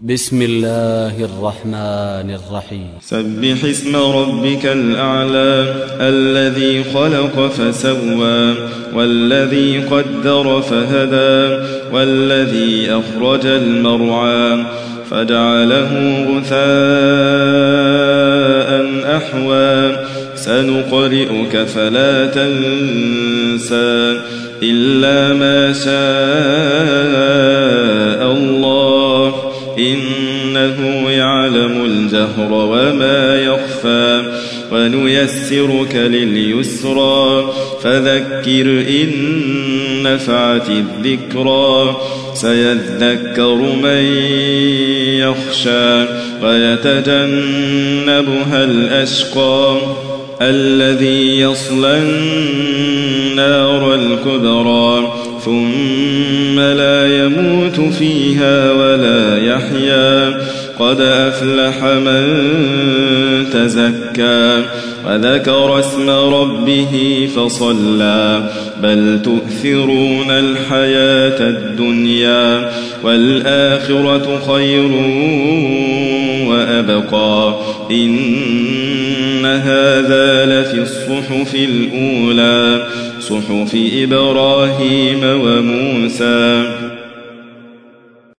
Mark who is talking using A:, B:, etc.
A: بسم الله الرحمن الرحيم.
B: سبح اسم ربك الأعلى الذي خلق فسوى والذي قدر فهدى والذي أخرج المرعى فجعله غثاء أحوى سنقرئك فلا تنسى إلا ما شاء الله إنه يعلم الجهر وما يخفى ونيسرك لليسرى فذكر إن نفعت الذكرى سيذكر من يخشى ويتجنبها الأشقى الذي يصلى النار الكبرى ثم لا يموت فيها ولا يحيا قد أفلح من تزكى وذكر اسم ربه فصلى بل تؤثرون الحياة الدنيا والآخرة خير وأبقى إن هذا لفي الصحف الأولى صحف إبراهيم وموسى.